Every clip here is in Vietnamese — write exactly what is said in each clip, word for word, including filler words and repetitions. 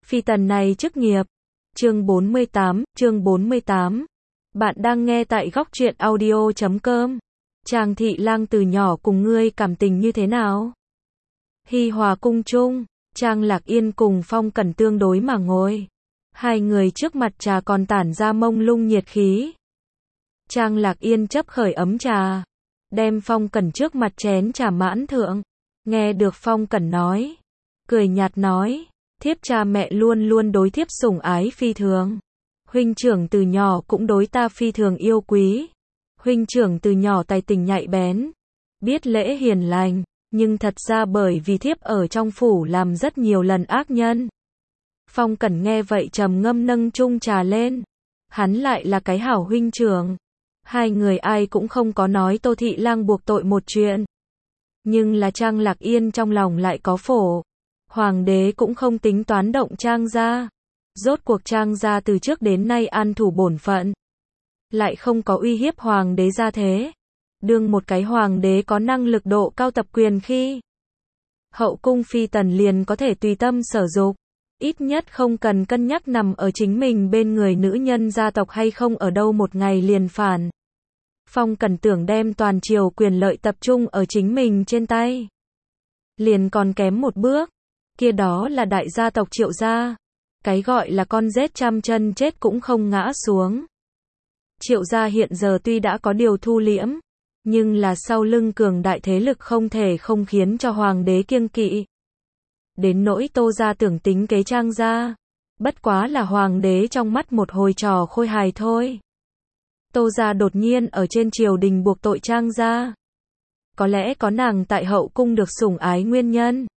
Phi tần này chức nghiệp. Chương bốn mươi tám, chương bốn mươi tám. Bạn đang nghe tại góc truyện audio chấm com. Trang Thị Lang từ nhỏ cùng ngươi cảm tình như thế nào? Hi Hòa cung chung, Trang Lạc Yên cùng Phong Cẩn tương đối mà ngồi. Hai người trước mặt trà còn tản ra mông lung nhiệt khí. Trang Lạc Yên chấp khởi ấm trà, đem Phong Cẩn trước mặt chén trà mãn thượng. Nghe được Phong Cẩn nói, cười nhạt nói, thiếp cha mẹ luôn luôn đối thiếp sủng ái phi thường. Huynh trưởng từ nhỏ cũng đối ta phi thường yêu quý. Huynh trưởng từ nhỏ tài tình nhạy bén, biết lễ hiền lành, nhưng thật ra bởi vì thiếp ở trong phủ làm rất nhiều lần ác nhân. Phong Cẩn nghe vậy trầm ngâm nâng chung trà lên. Hắn lại là cái hảo huynh trưởng. Hai người ai cũng không có nói Tô Thị Lang buộc tội một chuyện. Nhưng là Trang Lạc Yên trong lòng lại có phổ. Hoàng đế cũng không tính toán động Trang gia. Rốt cuộc Trang gia từ trước đến nay an thủ bổn phận. Lại không có uy hiếp hoàng đế gia thế. Đương một cái hoàng đế có năng lực độ cao tập quyền khi hậu cung phi tần liền có thể tùy tâm sở dục. Ít nhất không cần cân nhắc nằm ở chính mình bên người nữ nhân gia tộc hay không ở đâu một ngày liền phản. Phong Cẩn tưởng đem toàn triều quyền lợi tập trung ở chính mình trên tay. Liền còn kém một bước. Kia đó là đại gia tộc Triệu gia. Cái gọi là con rết trăm chân chết cũng không ngã xuống. Triệu gia hiện giờ tuy đã có điều thu liễm, nhưng là sau lưng cường đại thế lực không thể không khiến cho hoàng đế kiêng kỵ. Đến nỗi Tô gia tưởng tính kế Trang gia, bất quá là hoàng đế trong mắt một hồi trò khôi hài thôi. Tô gia đột nhiên ở trên triều đình buộc tội Trang gia. Có lẽ có nàng tại hậu cung được sủng ái nguyên nhân.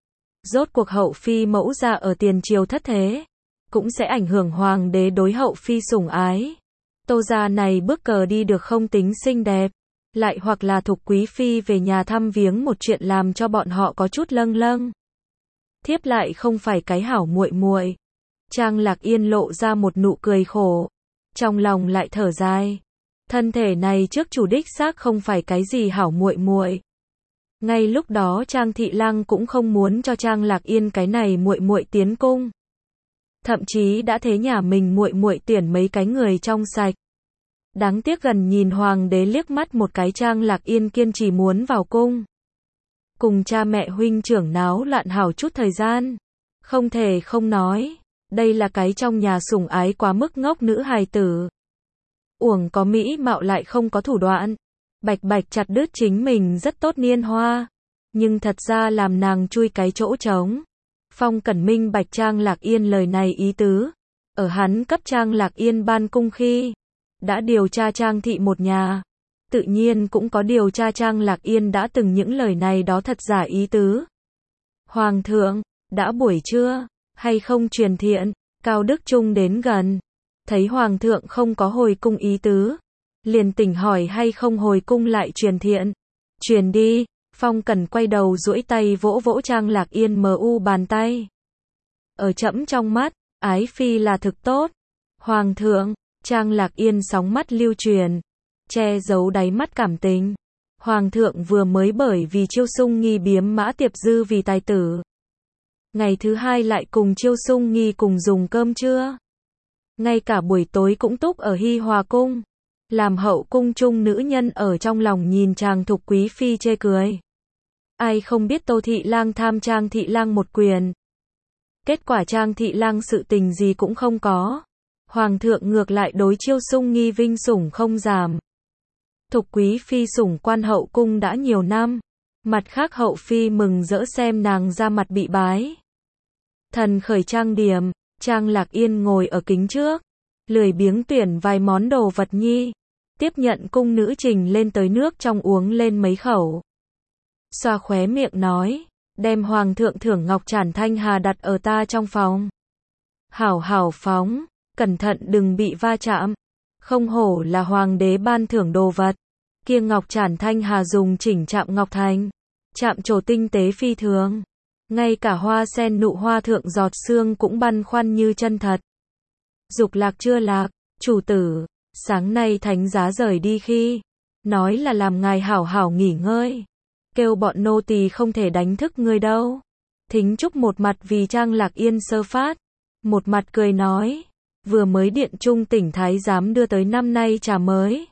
Rốt cuộc hậu phi mẫu gia ở tiền triều thất thế, cũng sẽ ảnh hưởng hoàng đế đối hậu phi sủng ái. Tô gia này bước cờ đi được không tính xinh đẹp, lại hoặc là Thục quý phi về nhà thăm viếng một chuyện làm cho bọn họ có chút lâng lâng. Thiếp lại không phải cái hảo muội muội. Trang Lạc Yên lộ ra một nụ cười khổ, trong lòng lại thở dài. Thân thể này trước chủ đích xác không phải cái gì hảo muội muội. Ngay lúc đó Trang Thị Lang cũng không muốn cho Trang Lạc Yên cái này muội muội tiến cung. Thậm chí đã thế nhà mình muội muội tuyển mấy cái người trong sạch. Đáng tiếc gần nhìn hoàng đế liếc mắt một cái Trang Lạc Yên kiên trì muốn vào cung. Cùng cha mẹ huynh trưởng náo loạn hảo chút thời gian. Không thể không nói, đây là cái trong nhà sủng ái quá mức ngốc nữ hài tử. Uổng có mỹ mạo lại không có thủ đoạn. Bạch bạch chặt đứt chính mình rất tốt niên hoa. Nhưng thật ra làm nàng chui cái chỗ trống. Phong Cẩn minh bạch Trang Lạc Yên lời này ý tứ. Ở hắn cấp Trang Lạc Yên ban cung khi đã điều tra Trang thị một nhà. Tự nhiên cũng có điều tra Trang Lạc Yên đã từng những lời này đó thật giả ý tứ. Hoàng thượng, đã buổi trưa, hay không truyền thiện? Cao Đức Trung đến gần. Thấy Hoàng thượng không có hồi cung ý tứ. Liền tỉnh hỏi hay không hồi cung lại truyền thiện. Truyền đi. Phong Cẩn quay đầu duỗi tay vỗ vỗ Trang Lạc Yên mờ u bàn tay. Ở trẫm trong mắt, ái phi là thực tốt. Hoàng thượng, Trang Lạc Yên sóng mắt lưu truyền, che giấu đáy mắt cảm tình. Hoàng thượng vừa mới bởi vì Chiêu Sung Nghi biếm Mã Tiệp Dư vì tài tử. Ngày thứ hai lại cùng Chiêu Sung Nghi cùng dùng cơm trưa. Ngay cả buổi tối cũng túc ở Hi Hòa cung. Làm hậu cung chung nữ nhân ở trong lòng nhìn chàng Thục quý phi chê cười. Ai không biết Tô Thị Lang tham Trang Thị Lang một quyền. Kết quả Trang Thị Lang sự tình gì cũng không có. Hoàng thượng ngược lại đối Chiêu Sung Nghi vinh sủng không giảm. Thục quý phi sủng quan hậu cung đã nhiều năm. Mặt khác hậu phi mừng rỡ xem nàng ra mặt bị bái. Thần khởi trang điểm, Trang Lạc Yên ngồi ở kính trước. Lười biếng tuyển vài món đồ vật nhi. Tiếp nhận cung nữ trình lên tới nước trong uống lên mấy khẩu. Xoa khóe miệng nói, đem hoàng thượng thưởng ngọc trản thanh hà đặt ở ta trong phòng. Hảo hảo phóng, cẩn thận đừng bị va chạm. Không hổ là hoàng đế ban thưởng đồ vật. Kia ngọc trản thanh hà dùng chỉnh chạm ngọc thành. Chạm trổ tinh tế phi thường. Ngay cả hoa sen nụ hoa thượng giọt sương cũng băn khoăn như chân thật. Dục lạc chưa lạc, chủ tử, sáng nay thánh giá rời đi khi, nói là làm ngài hảo hảo nghỉ ngơi. Kêu bọn nô tỳ không thể đánh thức ngươi đâu. Thính Trúc một mặt vì Trang Lạc Yên sơ phát, một mặt cười nói, vừa mới điện trung tỉnh thái giám đưa tới năm nay trà mới.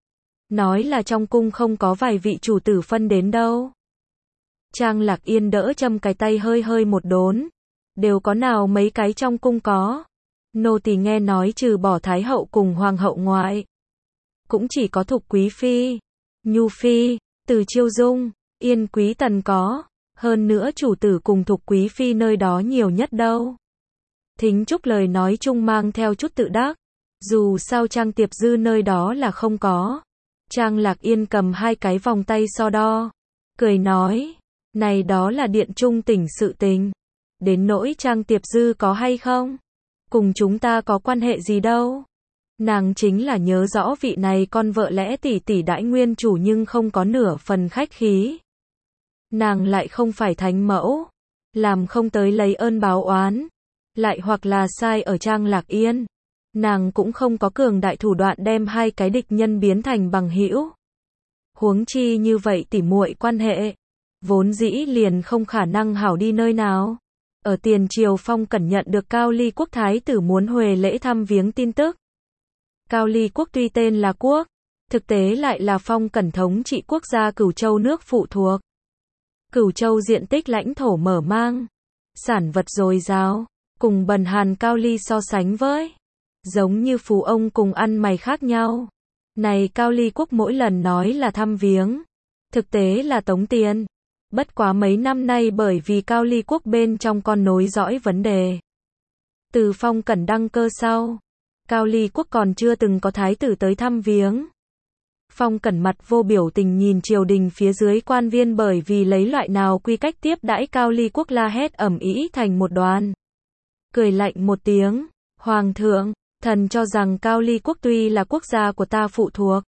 Nói là trong cung không có vài vị chủ tử phân đến đâu. Trang Lạc Yên đỡ châm cái tay hơi hơi một đốn. Đều có nào mấy cái trong cung có. Nô tỳ nghe nói trừ bỏ Thái hậu cùng Hoàng hậu ngoại. Cũng chỉ có Thục Quý Phi, Nhu Phi, Từ Chiêu Dung, Yên Quý Tần có. Hơn nữa chủ tử cùng Thục Quý Phi nơi đó nhiều nhất đâu. Thính Trúc lời nói chung mang theo chút tự đắc. Dù sao Trang Tiệp Dư nơi đó là không có. Trang Lạc Yên cầm hai cái vòng tay so đo. Cười nói, này đó là điện trung tỉnh sự tình. Đến nỗi Trang Tiệp Dư có hay không? Cùng chúng ta có quan hệ gì đâu. Nàng chính là nhớ rõ vị này con vợ lẽ tỷ tỷ đãi nguyên chủ nhưng không có nửa phần khách khí. Nàng lại không phải thánh mẫu. Làm không tới lấy ơn báo oán. Lại hoặc là sai ở Trang Lạc Yên. Nàng cũng không có cường đại thủ đoạn đem hai cái địch nhân biến thành bằng hữu. Huống chi như vậy tỉ muội quan hệ. Vốn dĩ liền không khả năng hảo đi nơi nào. Ở tiền triều Phong Cẩn nhận được Cao Ly Quốc Thái tử muốn Huệ lễ thăm viếng tin tức. Cao Ly Quốc tuy tên là quốc, thực tế lại là Phong Cẩn thống trị quốc gia Cửu Châu nước phụ thuộc. Cửu Châu diện tích lãnh thổ mở mang, sản vật dồi dào, cùng Bần Hàn Cao Ly so sánh với, giống như phú ông cùng ăn mày khác nhau. Này Cao Ly Quốc mỗi lần nói là thăm viếng, thực tế là tống tiền. Bất quá mấy năm nay bởi vì Cao Ly Quốc bên trong con nối dõi vấn đề. Từ Phong Cẩn đăng cơ sau, Cao Ly Quốc còn chưa từng có thái tử tới thăm viếng. Phong Cẩn mặt vô biểu tình nhìn triều đình phía dưới quan viên bởi vì lấy loại nào quy cách tiếp đãi Cao Ly Quốc la hét ầm ĩ thành một đoàn. Cười lạnh một tiếng, Hoàng thượng, thần cho rằng Cao Ly Quốc tuy là quốc gia của ta phụ thuộc,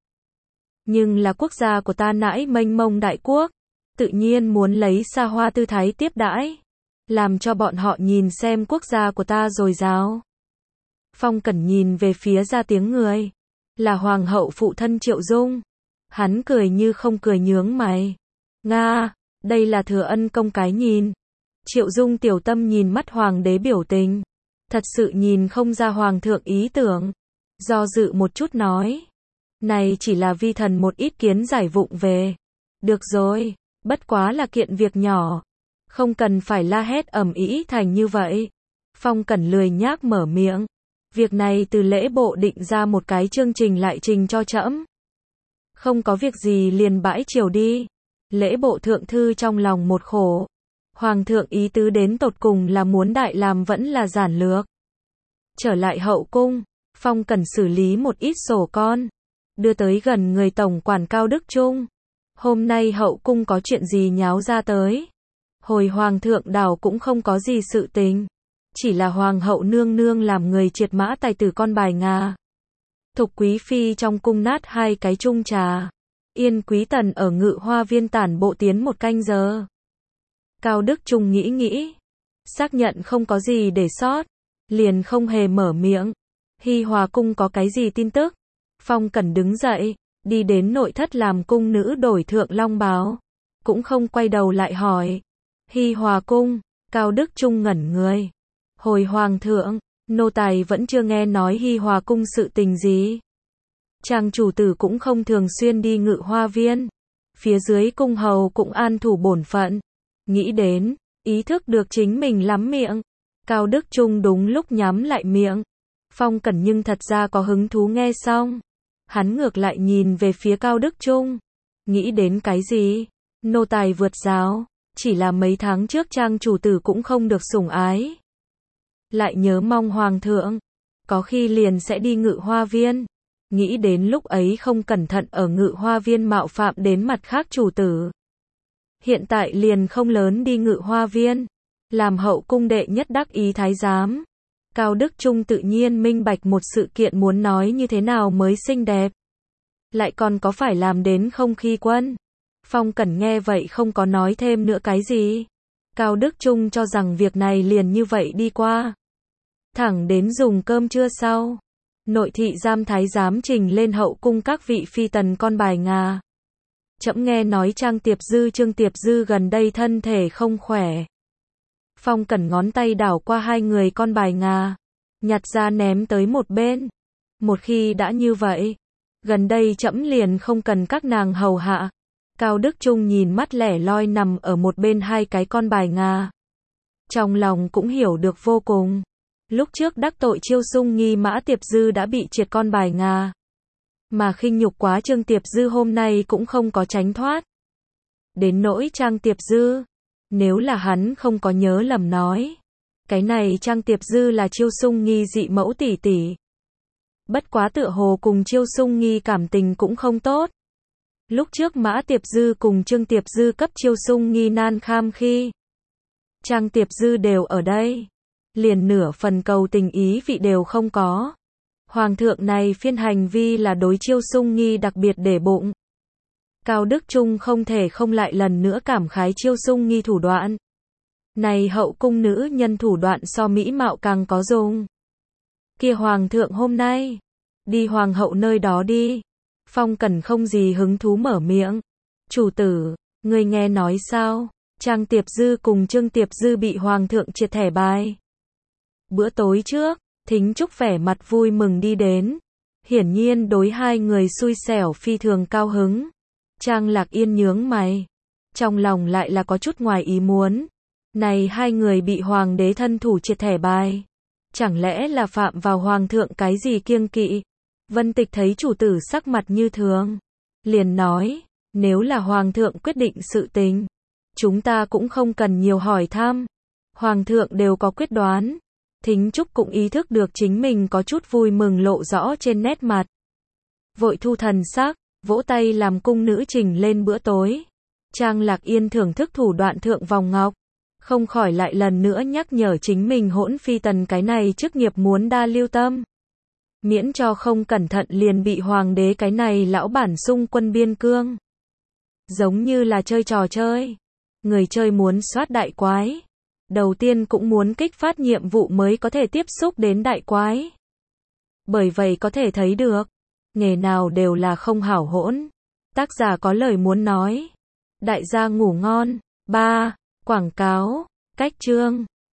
nhưng là quốc gia của ta nãi mênh mông đại quốc. Tự nhiên muốn lấy xa hoa tư thái tiếp đãi, làm cho bọn họ nhìn xem quốc gia của ta dồi dào. Phong Cẩn nhìn về phía ra tiếng người, là hoàng hậu phụ thân Triệu Dung. Hắn cười như không cười nhướng mày. Nga, đây là Thừa Ân công cái nhìn. Triệu Dung tiểu tâm nhìn mắt hoàng đế biểu tình, thật sự nhìn không ra hoàng thượng ý tưởng. Do dự một chút nói, này chỉ là vi thần một ít kiến giải vụng về. Được rồi. Bất quá là kiện việc nhỏ, không cần phải la hét ầm ĩ thành như vậy. Phong Cẩn lười nhác mở miệng, việc này từ lễ bộ định ra một cái chương trình lại trình cho trẫm. Không có việc gì liền bãi triều đi. Lễ bộ thượng thư trong lòng một khổ. Hoàng thượng ý tứ đến tột cùng là muốn đại làm vẫn là giản lược. Trở lại hậu cung, Phong Cẩn xử lý một ít sổ con, đưa tới gần người tổng quản Cao Đức Trung. Hôm nay hậu cung có chuyện gì nháo ra tới? Hồi hoàng thượng đảo cũng không có gì sự tình. Chỉ là hoàng hậu nương nương làm người triệt mã tài tử con bài ngà. Thục Quý Phi trong cung nát hai cái chung trà. Yên Quý Tần ở Ngự Hoa Viên tản bộ tiến một canh giờ. Cao Đức Trung nghĩ nghĩ. Xác nhận không có gì để sót. Liền không hề mở miệng. Hi Hòa cung có cái gì tin tức? Phong Cẩn đứng dậy. Đi đến nội thất làm cung nữ đổi thượng long bào. Cũng không quay đầu lại hỏi. Hi Hòa cung, Cao Đức Trung ngẩn người. Hồi hoàng thượng, nô tài vẫn chưa nghe nói Hi Hòa cung sự tình gì. Chàng chủ tử cũng không thường xuyên đi Ngự Hoa Viên. Phía dưới cung hầu cũng an thủ bổn phận. Nghĩ đến, ý thức được chính mình lắm miệng. Cao Đức Trung đúng lúc nhắm lại miệng. Phong Cẩn nhưng thật ra có hứng thú nghe xong. Hắn ngược lại nhìn về phía Cao Đức Trung. Nghĩ đến cái gì? Nô tài vượt giáo. Chỉ là mấy tháng trước trang chủ tử cũng không được sủng ái. Lại nhớ mong hoàng thượng. Có khi liền sẽ đi Ngự Hoa Viên. Nghĩ đến lúc ấy không cẩn thận ở Ngự Hoa Viên mạo phạm đến mặt khác chủ tử. Hiện tại liền không lớn đi Ngự Hoa Viên. Làm hậu cung đệ nhất đắc ý thái giám. Cao Đức Trung tự nhiên minh bạch một sự kiện muốn nói như thế nào mới xinh đẹp. Lại còn có phải làm đến không khi quân. Phong Cẩn nghe vậy không có nói thêm nữa cái gì. Cao Đức Trung cho rằng việc này liền như vậy đi qua. Thẳng đến dùng cơm trưa sau. Nội thị giam thái giám trình lên hậu cung các vị phi tần con bài ngà. Trẫm nghe nói Trang Tiệp Dư Trương Tiệp Dư gần đây thân thể không khỏe. Phong Cẩn ngón tay đảo qua hai người con bài ngà, nhặt ra ném tới một bên. Một khi đã như vậy, gần đây trẫm liền không cần các nàng hầu hạ. Cao Đức Trung nhìn mắt lẻ loi nằm ở một bên hai cái con bài ngà. Trong lòng cũng hiểu được vô cùng. Lúc trước đắc tội Chiêu Sung Nghi, Mã Tiệp Dư đã bị triệt con bài ngà. Mà khinh nhục quá Trương Tiệp Dư hôm nay cũng không có tránh thoát. Đến nỗi Trang Tiệp Dư, nếu là hắn không có nhớ lầm nói, cái này Trang Tiệp Dư là Chiêu Sung Nghi dị mẫu tỷ tỷ. Bất quá tựa hồ cùng Chiêu Sung Nghi cảm tình cũng không tốt. Lúc trước Mã Tiệp Dư cùng Trương Tiệp Dư cấp Chiêu Sung Nghi nan kham khi Trang Tiệp Dư đều ở đây, liền nửa phần cầu tình ý vị đều không có. Hoàng thượng này phiên hành vi là đối Chiêu Sung Nghi đặc biệt để bụng. Cao Đức Trung không thể không lại lần nữa cảm khái Chiêu Sung Nghi thủ đoạn. Này hậu cung nữ nhân thủ đoạn so mỹ mạo càng có dùng. Kia Hoàng thượng hôm nay, đi Hoàng hậu nơi đó đi. Phong Cẩn không gì hứng thú mở miệng. Chủ tử, ngươi nghe nói sao? Trang Tiệp Dư cùng Trương Tiệp Dư bị Hoàng thượng triệt thẻ bài. Bữa tối trước, Thính Trúc vẻ mặt vui mừng đi đến. Hiển nhiên đối hai người xui xẻo phi thường cao hứng. Trang Lạc Yên nhướng mày. Trong lòng lại là có chút ngoài ý muốn. Này hai người bị Hoàng đế thân thủ triệt thẻ bài. Chẳng lẽ là phạm vào Hoàng thượng cái gì kiêng kỵ? Vân Tịch thấy chủ tử sắc mặt như thường. Liền nói, nếu là Hoàng thượng quyết định sự tình, chúng ta cũng không cần nhiều hỏi thăm. Hoàng thượng đều có quyết đoán. Thính Trúc cũng ý thức được chính mình có chút vui mừng lộ rõ trên nét mặt. Vội thu thần sắc, vỗ tay làm cung nữ trình lên bữa tối. Trang Lạc Yên thưởng thức thủ đoạn thượng vòng ngọc. Không khỏi lại lần nữa nhắc nhở chính mình hỗn phi tần cái này chức nghiệp muốn đa lưu tâm. Miễn cho không cẩn thận liền bị Hoàng đế cái này lão bản xung quân biên cương. Giống như là chơi trò chơi. Người chơi muốn soát đại quái. Đầu tiên cũng muốn kích phát nhiệm vụ mới có thể tiếp xúc đến đại quái. Bởi vậy có thể thấy được, nghề nào đều là không hảo hỗn. Tác giả có lời muốn nói. Đại gia ngủ ngon. ba. Quảng cáo. Cách chương.